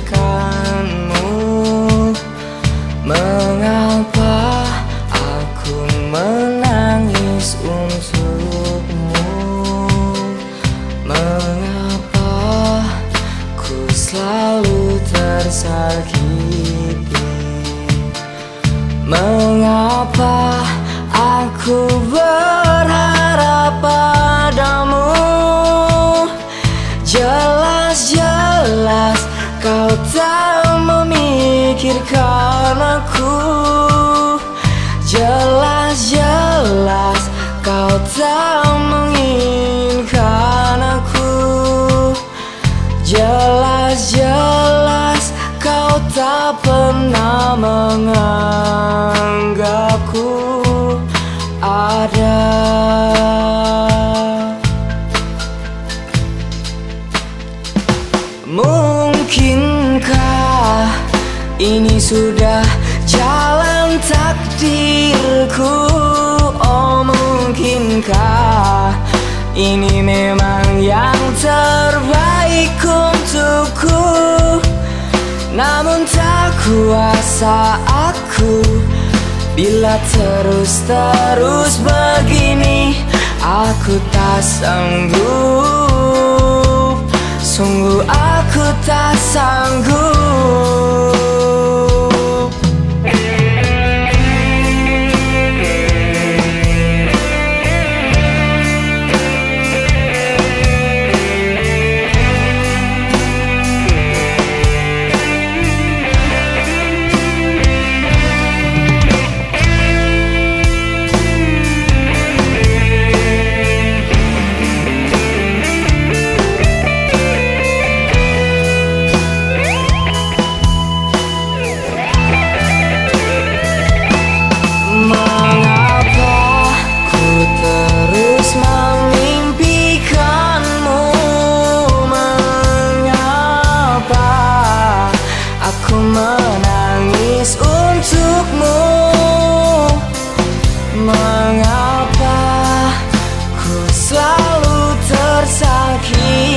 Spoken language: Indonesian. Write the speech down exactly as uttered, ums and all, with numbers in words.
memimpikanmu. Mengapa aku menangis untukmu? Mengapa ku selalu tersakiti? Mengapa aku berharap padamu? Jelas-jelas kau tak memikirkan aku. Jelas-jelas kau tak menginginkan aku. Jelas-jelas kau tak pernah menganggapku ada. Mungkinkah ini sudah jalan takdirku? Oh, mungkinkah ini memang yang terbaik untukku? Namun tak kuasa aku bila terus-terus begini. Aku tak sanggup, sungguh aku tak sanggup. Menangis untukmu. Mengapa ku selalu tersakiti?